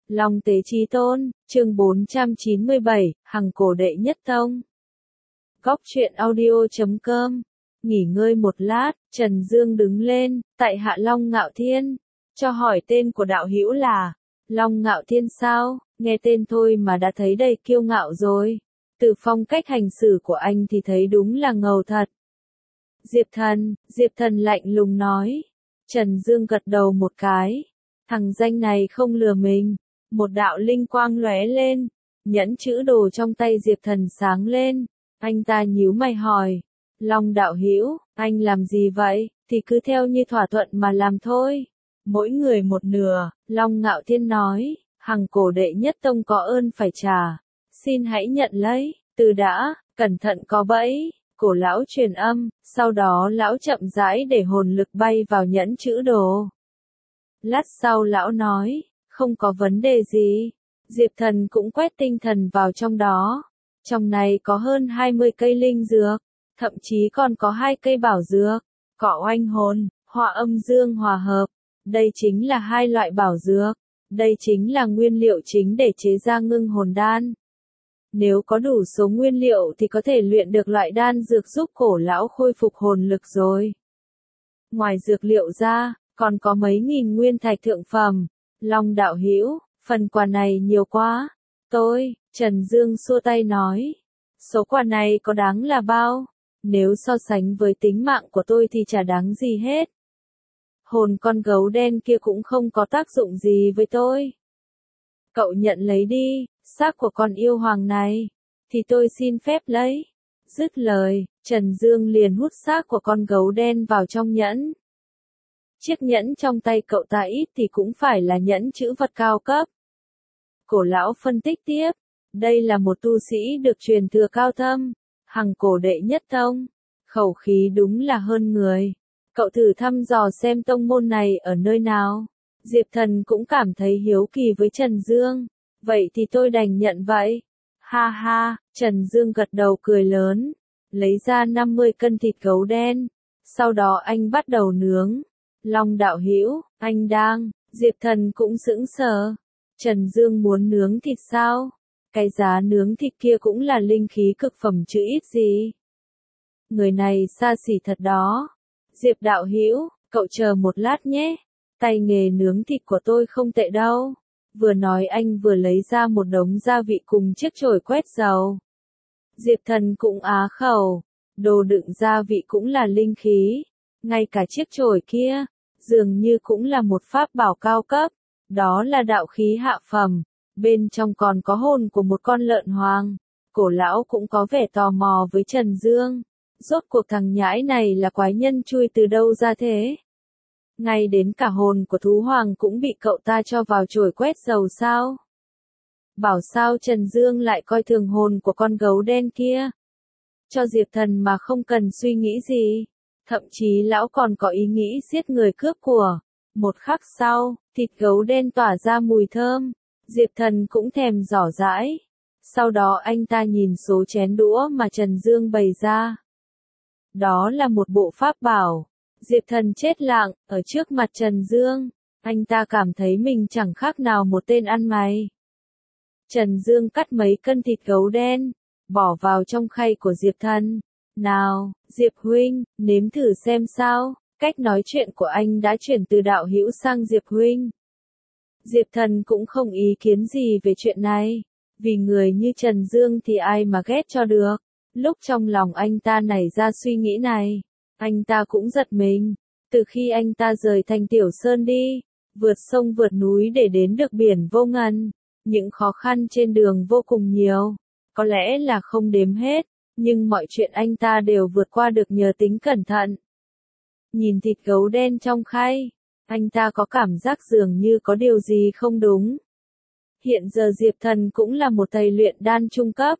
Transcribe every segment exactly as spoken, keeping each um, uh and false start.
Long tế chí tôn, chương bốn trăm chín mươi bảy, hằng cổ đệ nhất tông. Góc truyện audio chấm com. Nghỉ ngơi một lát, Trần Dương đứng lên, tại hạ Long Ngạo Thiên. Cho hỏi tên của đạo hữu là, Long Ngạo Thiên sao, nghe tên thôi mà đã thấy đầy kiêu ngạo rồi. Từ phong cách hành xử của anh thì thấy đúng là ngầu thật. Diệp Thần, Diệp Thần lạnh lùng nói. Trần Dương gật đầu một cái. Thằng danh này không lừa mình. Một đạo linh quang lóe lên, nhẫn chữ đồ trong tay Diệp Thần sáng lên. Anh ta nhíu mày hỏi, Long đạo hữu, anh làm gì vậy? Thì cứ theo như thỏa thuận mà làm thôi. Mỗi người một nửa, Long Ngạo Thiên nói, hằng cổ đệ nhất tông có ơn phải trả. Xin hãy nhận lấy, từ đã, cẩn thận có bẫy. Cổ lão truyền âm, sau đó lão chậm rãi để hồn lực bay vào nhẫn chữ đồ. Lát sau lão nói, không có vấn đề gì. Diệp Thần cũng quét tinh thần vào trong đó. Trong này có hơn hai mươi cây linh dược, thậm chí còn có hai cây bảo dược, cỏ oanh hồn, hỏa âm dương hòa hợp. Đây chính là hai loại bảo dược. Đây chính là nguyên liệu chính để chế ra ngưng hồn đan. Nếu có đủ số nguyên liệu thì có thể luyện được loại đan dược giúp cổ lão khôi phục hồn lực rồi. Ngoài dược liệu ra, còn có mấy nghìn nguyên thạch thượng phẩm. Long đạo hữu, phần quà này nhiều quá. Tôi, Trần Dương xua tay nói. Số quà này có đáng là bao? Nếu so sánh với tính mạng của tôi thì chả đáng gì hết. Hồn con gấu đen kia cũng không có tác dụng gì với tôi. Cậu nhận lấy đi, xác của con yêu hoàng này. Thì tôi xin phép lấy. Dứt lời, Trần Dương liền hút xác của con gấu đen vào trong nhẫn. Chiếc nhẫn trong tay cậu ta ít thì cũng phải là nhẫn chữ vật cao cấp. Cổ lão phân tích tiếp, đây là một tu sĩ được truyền thừa cao thâm, hằng cổ đệ nhất tông, khẩu khí đúng là hơn người. Cậu thử thăm dò xem tông môn này ở nơi nào. Diệp Thần cũng cảm thấy hiếu kỳ với Trần Dương, vậy thì tôi đành nhận vậy. Ha ha, Trần Dương gật đầu cười lớn, lấy ra năm mươi cân thịt gấu đen, sau đó anh bắt đầu nướng. Long đạo hữu, anh đang, Diệp Thần cũng sững sờ. Trần Dương muốn nướng thịt sao? Cái giá nướng thịt kia cũng là linh khí cực phẩm chứ ít gì. Người này xa xỉ thật đó. Diệp đạo hữu, cậu chờ một lát nhé. Tay nghề nướng thịt của tôi không tệ đâu. Vừa nói anh vừa lấy ra một đống gia vị cùng chiếc chổi quét dầu. Diệp Thần cũng á khẩu. Đồ đựng gia vị cũng là linh khí. Ngay cả chiếc chổi kia, dường như cũng là một pháp bảo cao cấp. Đó là đạo khí hạ phẩm. Bên trong còn có hồn của một con lợn hoàng. Cổ lão cũng có vẻ tò mò với Trần Dương. Rốt cuộc thằng nhãi này là quái nhân chui từ đâu ra thế? Ngay đến cả hồn của thú hoàng cũng bị cậu ta cho vào chổi quét dầu sao? Bảo sao Trần Dương lại coi thường hồn của con gấu đen kia? Cho Diệp Thần mà không cần suy nghĩ gì. Thậm chí lão còn có ý nghĩ giết người cướp của. Một khắc sau, thịt gấu đen tỏa ra mùi thơm. Diệp Thần cũng thèm giỏ dãi. Sau đó anh ta nhìn số chén đũa mà Trần Dương bày ra. Đó là một bộ pháp bảo. Diệp Thần chết lặng, ở trước mặt Trần Dương. Anh ta cảm thấy mình chẳng khác nào một tên ăn mày. Trần Dương cắt mấy cân thịt gấu đen, bỏ vào trong khay của Diệp Thần. Nào, Diệp huynh, nếm thử xem sao. Cách nói chuyện của anh đã chuyển từ đạo hữu sang Diệp huynh. Diệp Thần cũng không ý kiến gì về chuyện này. Vì người như Trần Dương thì ai mà ghét cho được. Lúc trong lòng anh ta nảy ra suy nghĩ này, anh ta cũng giật mình. Từ khi anh ta rời thành Tiểu Sơn đi, vượt sông vượt núi để đến được biển vô ngần, những khó khăn trên đường vô cùng nhiều. Có lẽ là không đếm hết, nhưng mọi chuyện anh ta đều vượt qua được nhờ tính cẩn thận. Nhìn thịt gấu đen trong khay, anh ta có cảm giác dường như có điều gì không đúng. Hiện giờ Diệp Thần cũng là một thầy luyện đan trung cấp.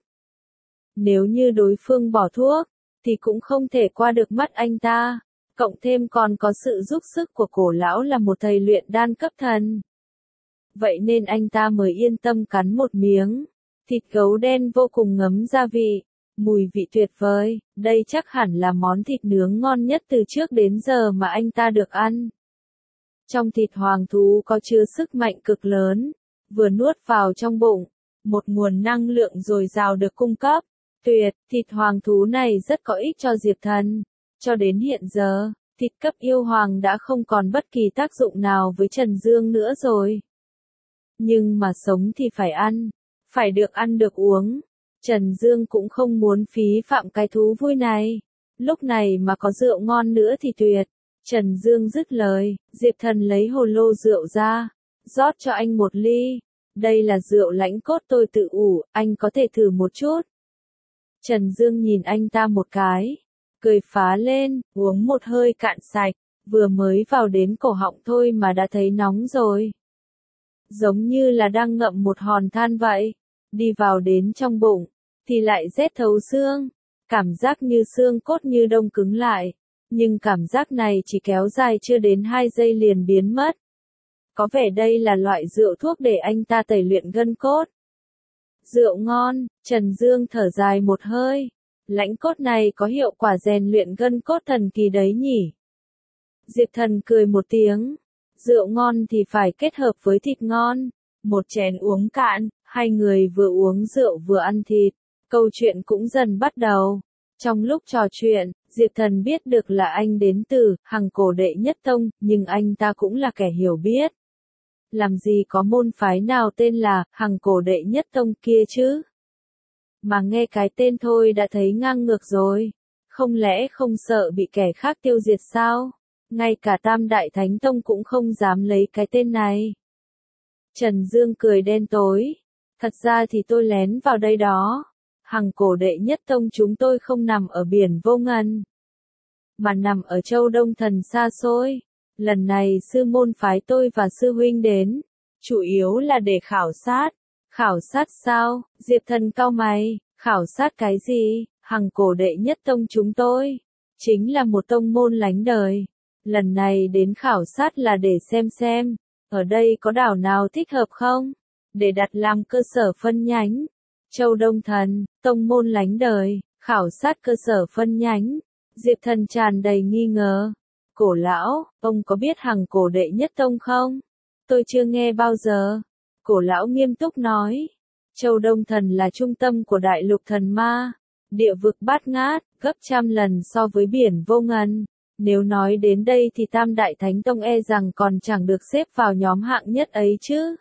Nếu như đối phương bỏ thuốc, thì cũng không thể qua được mắt anh ta. Cộng thêm còn có sự giúp sức của cổ lão là một thầy luyện đan cấp thần. Vậy nên anh ta mới yên tâm cắn một miếng. Thịt gấu đen vô cùng ngấm gia vị. Mùi vị tuyệt vời, đây chắc hẳn là món thịt nướng ngon nhất từ trước đến giờ mà anh ta được ăn. Trong thịt hoàng thú có chứa sức mạnh cực lớn. vừa nuốt vào trong bụng, một nguồn năng lượng dồi dào được cung cấp. Tuyệt, thịt hoàng thú này rất có ích cho Diệp Thần. Cho đến hiện giờ, thịt cấp yêu hoàng đã không còn bất kỳ tác dụng nào với Trần Dương nữa rồi. Nhưng mà sống thì phải ăn, phải được ăn được uống. Trần Dương cũng không muốn phí phạm cái thú vui này. Lúc này mà có rượu ngon nữa thì tuyệt. Trần Dương dứt lời, Diệp Thần lấy hồ lô rượu ra, rót cho anh một ly. Đây là rượu lãnh cốt tôi tự ủ, anh có thể thử một chút. Trần Dương nhìn anh ta một cái, cười phá lên, uống một hơi cạn sạch, vừa mới vào đến cổ họng thôi mà đã thấy nóng rồi. Giống như là đang ngậm một hòn than vậy, đi vào đến trong bụng, thì lại rét thấu xương, cảm giác như xương cốt như đông cứng lại, nhưng cảm giác này chỉ kéo dài chưa đến hai giây liền biến mất. Có vẻ đây là loại rượu thuốc để anh ta tẩy luyện gân cốt. Rượu ngon, Trần Dương thở dài một hơi. Lãnh cốt này có hiệu quả rèn luyện gân cốt thần kỳ đấy nhỉ. Diệp Thần cười một tiếng. Rượu ngon thì phải kết hợp với thịt ngon. Một chén uống cạn, hai người vừa uống rượu vừa ăn thịt. Câu chuyện cũng dần bắt đầu. Trong lúc trò chuyện, Diệp Thần biết được là anh đến từ Hằng Cổ Đệ Nhất Tông, nhưng anh ta cũng là kẻ hiểu biết. Làm gì có môn phái nào tên là Hằng Cổ Đệ Nhất Tông kia chứ? Mà nghe cái tên thôi đã thấy ngang ngược rồi. Không lẽ không sợ bị kẻ khác tiêu diệt sao? Ngay cả Tam Đại Thánh Tông cũng không dám lấy cái tên này. Trần Dương cười đen tối. Thật ra thì tôi lén vào đây đó. Hằng Cổ Đệ Nhất Tông chúng tôi không nằm ở biển vô ngần, mà nằm ở châu Đông Thần xa xôi. Lần này sư môn phái tôi và sư huynh đến, chủ yếu là để khảo sát. Khảo sát sao? Diệp Thần cau mày, khảo sát cái gì? Hằng Cổ Đệ Nhất Tông chúng tôi, chính là một tông môn lánh đời. Lần này đến khảo sát là để xem xem, ở đây có đảo nào thích hợp không? Để đặt làm cơ sở phân nhánh. Châu Đông Thần, tông môn lánh đời, khảo sát cơ sở phân nhánh. Diệp Thần tràn đầy nghi ngờ. Cổ lão, ông có biết Hằng Cổ Đệ Nhất Tông không? Tôi chưa nghe bao giờ. Cổ lão nghiêm túc nói. Châu Đông Thần là trung tâm của đại lục thần ma. Địa vực bát ngát, gấp trăm lần so với biển vô ngần. Nếu nói đến đây thì Tam Đại Thánh Tông e rằng còn chẳng được xếp vào nhóm hạng nhất ấy chứ.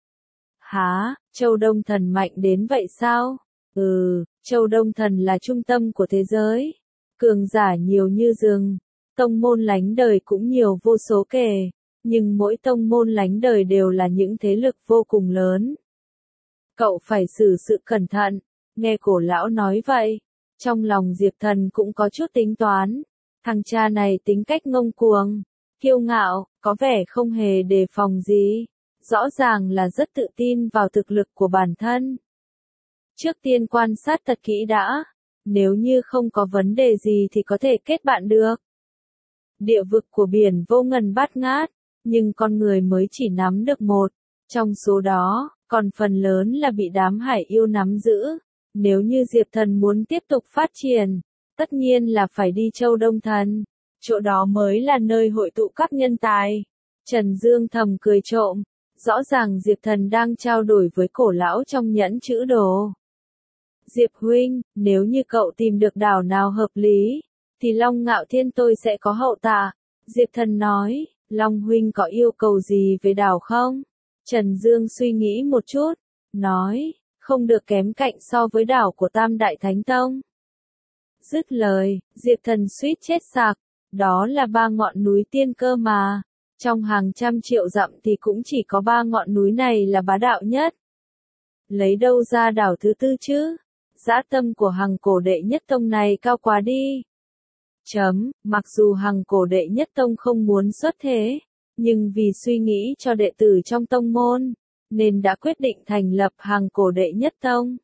Hả, Châu Đông Thần mạnh đến vậy sao? Ừ, Châu Đông Thần là trung tâm của thế giới. Cường giả nhiều như rừng. Tông môn lánh đời cũng nhiều vô số kể. Nhưng mỗi tông môn lánh đời đều là những thế lực vô cùng lớn. Cậu phải xử sự cẩn thận. Nghe cổ lão nói vậy, trong lòng Diệp Thần cũng có chút tính toán. Thằng cha này tính cách ngông cuồng, kiêu ngạo, có vẻ không hề đề phòng gì. Rõ ràng là rất tự tin vào thực lực của bản thân. Trước tiên quan sát thật kỹ đã. Nếu như không có vấn đề gì thì có thể kết bạn được. Địa vực của biển vô ngần bát ngát, nhưng con người mới chỉ nắm được một. Trong số đó, còn phần lớn là bị đám hải yêu nắm giữ. Nếu như Diệp Thần muốn tiếp tục phát triển, tất nhiên là phải đi Châu Đông Thần. Chỗ đó mới là nơi hội tụ các nhân tài. Trần Dương thầm cười trộm. Rõ ràng Diệp Thần đang trao đổi với cổ lão trong nhẫn chữ đồ. Diệp huynh, nếu như cậu tìm được đảo nào hợp lý, thì Long Ngạo Thiên tôi sẽ có hậu tạ. Diệp Thần nói, Long huynh có yêu cầu gì về đảo không? Trần Dương suy nghĩ một chút, nói, không được kém cạnh so với đảo của Tam Đại Thánh Tông. Dứt lời, Diệp Thần suýt chết sặc, đó là ba ngọn núi tiên cơ mà. Trong hàng trăm triệu dặm thì cũng chỉ có ba ngọn núi này là bá đạo nhất. Lấy đâu ra đảo thứ tư chứ? Dã tâm của Hằng Cổ Đệ Nhất Tông này cao quá đi. Chấm, mặc dù Hằng Cổ Đệ Nhất Tông không muốn xuất thế, nhưng vì suy nghĩ cho đệ tử trong tông môn, nên đã quyết định thành lập Hằng Cổ Đệ Nhất Tông.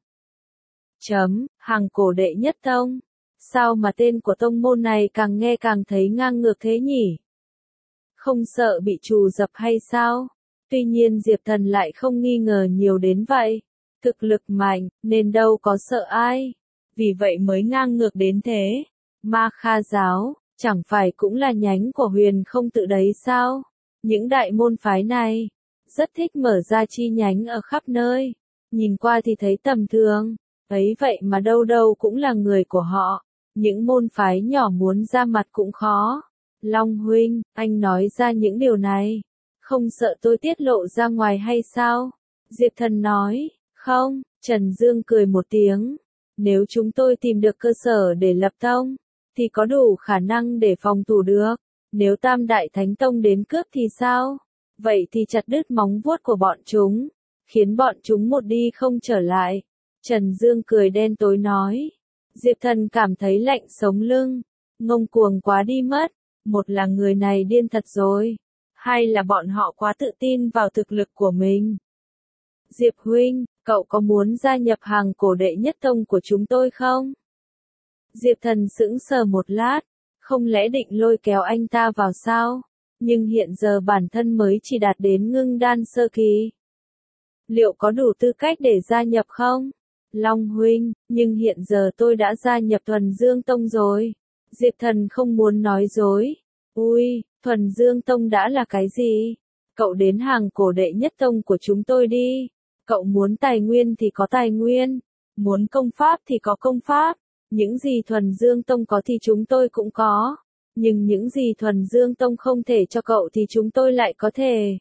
Chấm, Hằng Cổ Đệ Nhất Tông. Sao mà tên của tông môn này càng nghe càng thấy ngang ngược thế nhỉ? Không sợ bị trù dập hay sao? Tuy nhiên Diệp Thần lại không nghi ngờ nhiều đến vậy. Thực lực mạnh, nên đâu có sợ ai. Vì vậy mới ngang ngược đến thế. Ma Kha giáo, chẳng phải cũng là nhánh của Huyền Không Tự đấy sao? Những đại môn phái này, rất thích mở ra chi nhánh ở khắp nơi. Nhìn qua thì thấy tầm thường, ấy vậy mà đâu đâu cũng là người của họ. Những môn phái nhỏ muốn ra mặt cũng khó. Long huynh, anh nói ra những điều này, không sợ tôi tiết lộ ra ngoài hay sao? Diệp Thần nói, không, Trần Dương cười một tiếng. Nếu chúng tôi tìm được cơ sở để lập tông, thì có đủ khả năng để phòng thủ được. Nếu Tam Đại Thánh Tông đến cướp thì sao? Vậy thì chặt đứt móng vuốt của bọn chúng, khiến bọn chúng một đi không trở lại. Trần Dương cười đen tối nói. Diệp Thần cảm thấy lạnh sống lưng, ngông cuồng quá đi mất. Một là người này điên thật rồi, hai là bọn họ quá tự tin vào thực lực của mình. Diệp huynh, cậu có muốn gia nhập hàng cổ đệ nhất tông của chúng tôi không? Diệp Thần sững sờ một lát, không lẽ định lôi kéo anh ta vào sao? Nhưng hiện giờ bản thân mới chỉ đạt đến ngưng đan sơ kỳ. Liệu có đủ tư cách để gia nhập không? Long huynh, nhưng hiện giờ tôi đã gia nhập Thuần Dương Tông rồi. Diệp Thần không muốn nói dối. Ui, Thuần Dương Tông đã là cái gì? Cậu đến hàng cổ đệ nhất tông của chúng tôi đi. Cậu muốn tài nguyên thì có tài nguyên, muốn công pháp thì có công pháp. Những gì Thuần Dương Tông có thì chúng tôi cũng có. Nhưng những gì Thuần Dương Tông không thể cho cậu thì chúng tôi lại có thể.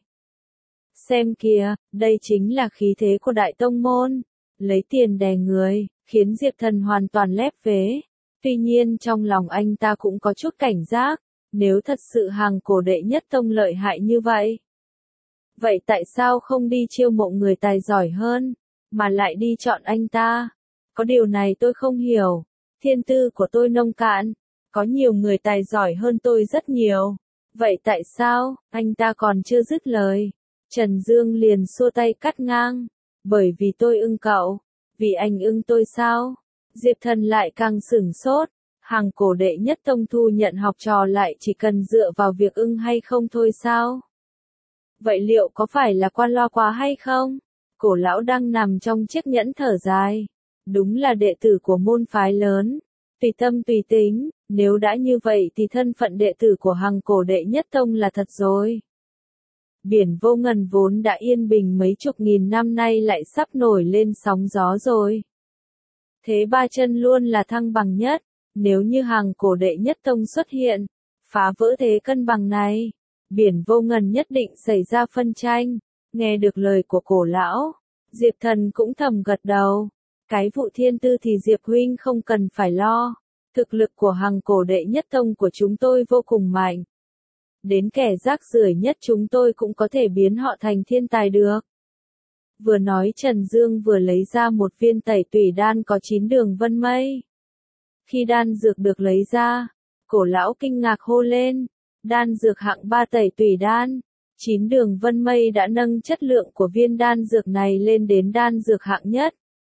Xem kìa, đây chính là khí thế của Đại Tông Môn. Lấy tiền đè người, khiến Diệp Thần hoàn toàn lép vế. Tuy nhiên trong lòng anh ta cũng có chút cảnh giác. Nếu thật sự hàng cổ đệ nhất tông lợi hại như vậy, vậy tại sao không đi chiêu mộ người tài giỏi hơn, mà lại đi chọn anh ta? Có điều này tôi không hiểu. Thiên tư của tôi nông cạn, có nhiều người tài giỏi hơn tôi rất nhiều. Vậy tại sao, anh ta còn chưa dứt lời. Trần Dương liền xua tay cắt ngang. Bởi vì tôi ưng cậu. Vì anh ưng tôi sao? Diệp Thần lại càng sửng sốt. Hàng cổ đệ nhất tông thu nhận học trò lại chỉ cần dựa vào việc ưng hay không thôi sao? Vậy liệu có phải là qua loa quá hay không? Cổ lão đang nằm trong chiếc nhẫn thở dài. Đúng là đệ tử của môn phái lớn. Tùy tâm tùy tính, nếu đã như vậy thì thân phận đệ tử của hàng cổ đệ nhất tông là thật rồi. Biển vô ngần vốn đã yên bình mấy chục nghìn năm nay lại sắp nổi lên sóng gió rồi. Thế ba chân luôn là thăng bằng nhất. Nếu như hàng cổ đệ nhất tông xuất hiện, phá vỡ thế cân bằng này, biển vô ngần nhất định xảy ra phân tranh. Nghe được lời của cổ lão, Diệp Thần cũng thầm gật đầu. Cái vụ thiên tư thì Diệp huynh không cần phải lo. Thực lực của hàng cổ đệ nhất tông của chúng tôi vô cùng mạnh. Đến kẻ rác rưởi nhất chúng tôi cũng có thể biến họ thành thiên tài được. Vừa nói Trần Dương vừa lấy ra một viên tẩy tủy đan có chín đường vân mây. Khi đan dược được lấy ra, cổ lão kinh ngạc hô lên. Đan dược hạng ba tẩy tủy đan. Chín đường vân mây đã nâng chất lượng của viên đan dược này lên đến đan dược hạng nhất.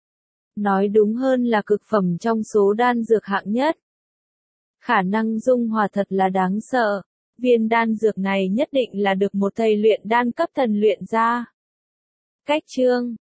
Nói đúng hơn là cực phẩm trong số đan dược hạng nhất. Khả năng dung hòa thật là đáng sợ. Viên đan dược này nhất định là được một thầy luyện đan cấp thần luyện ra. Cách chương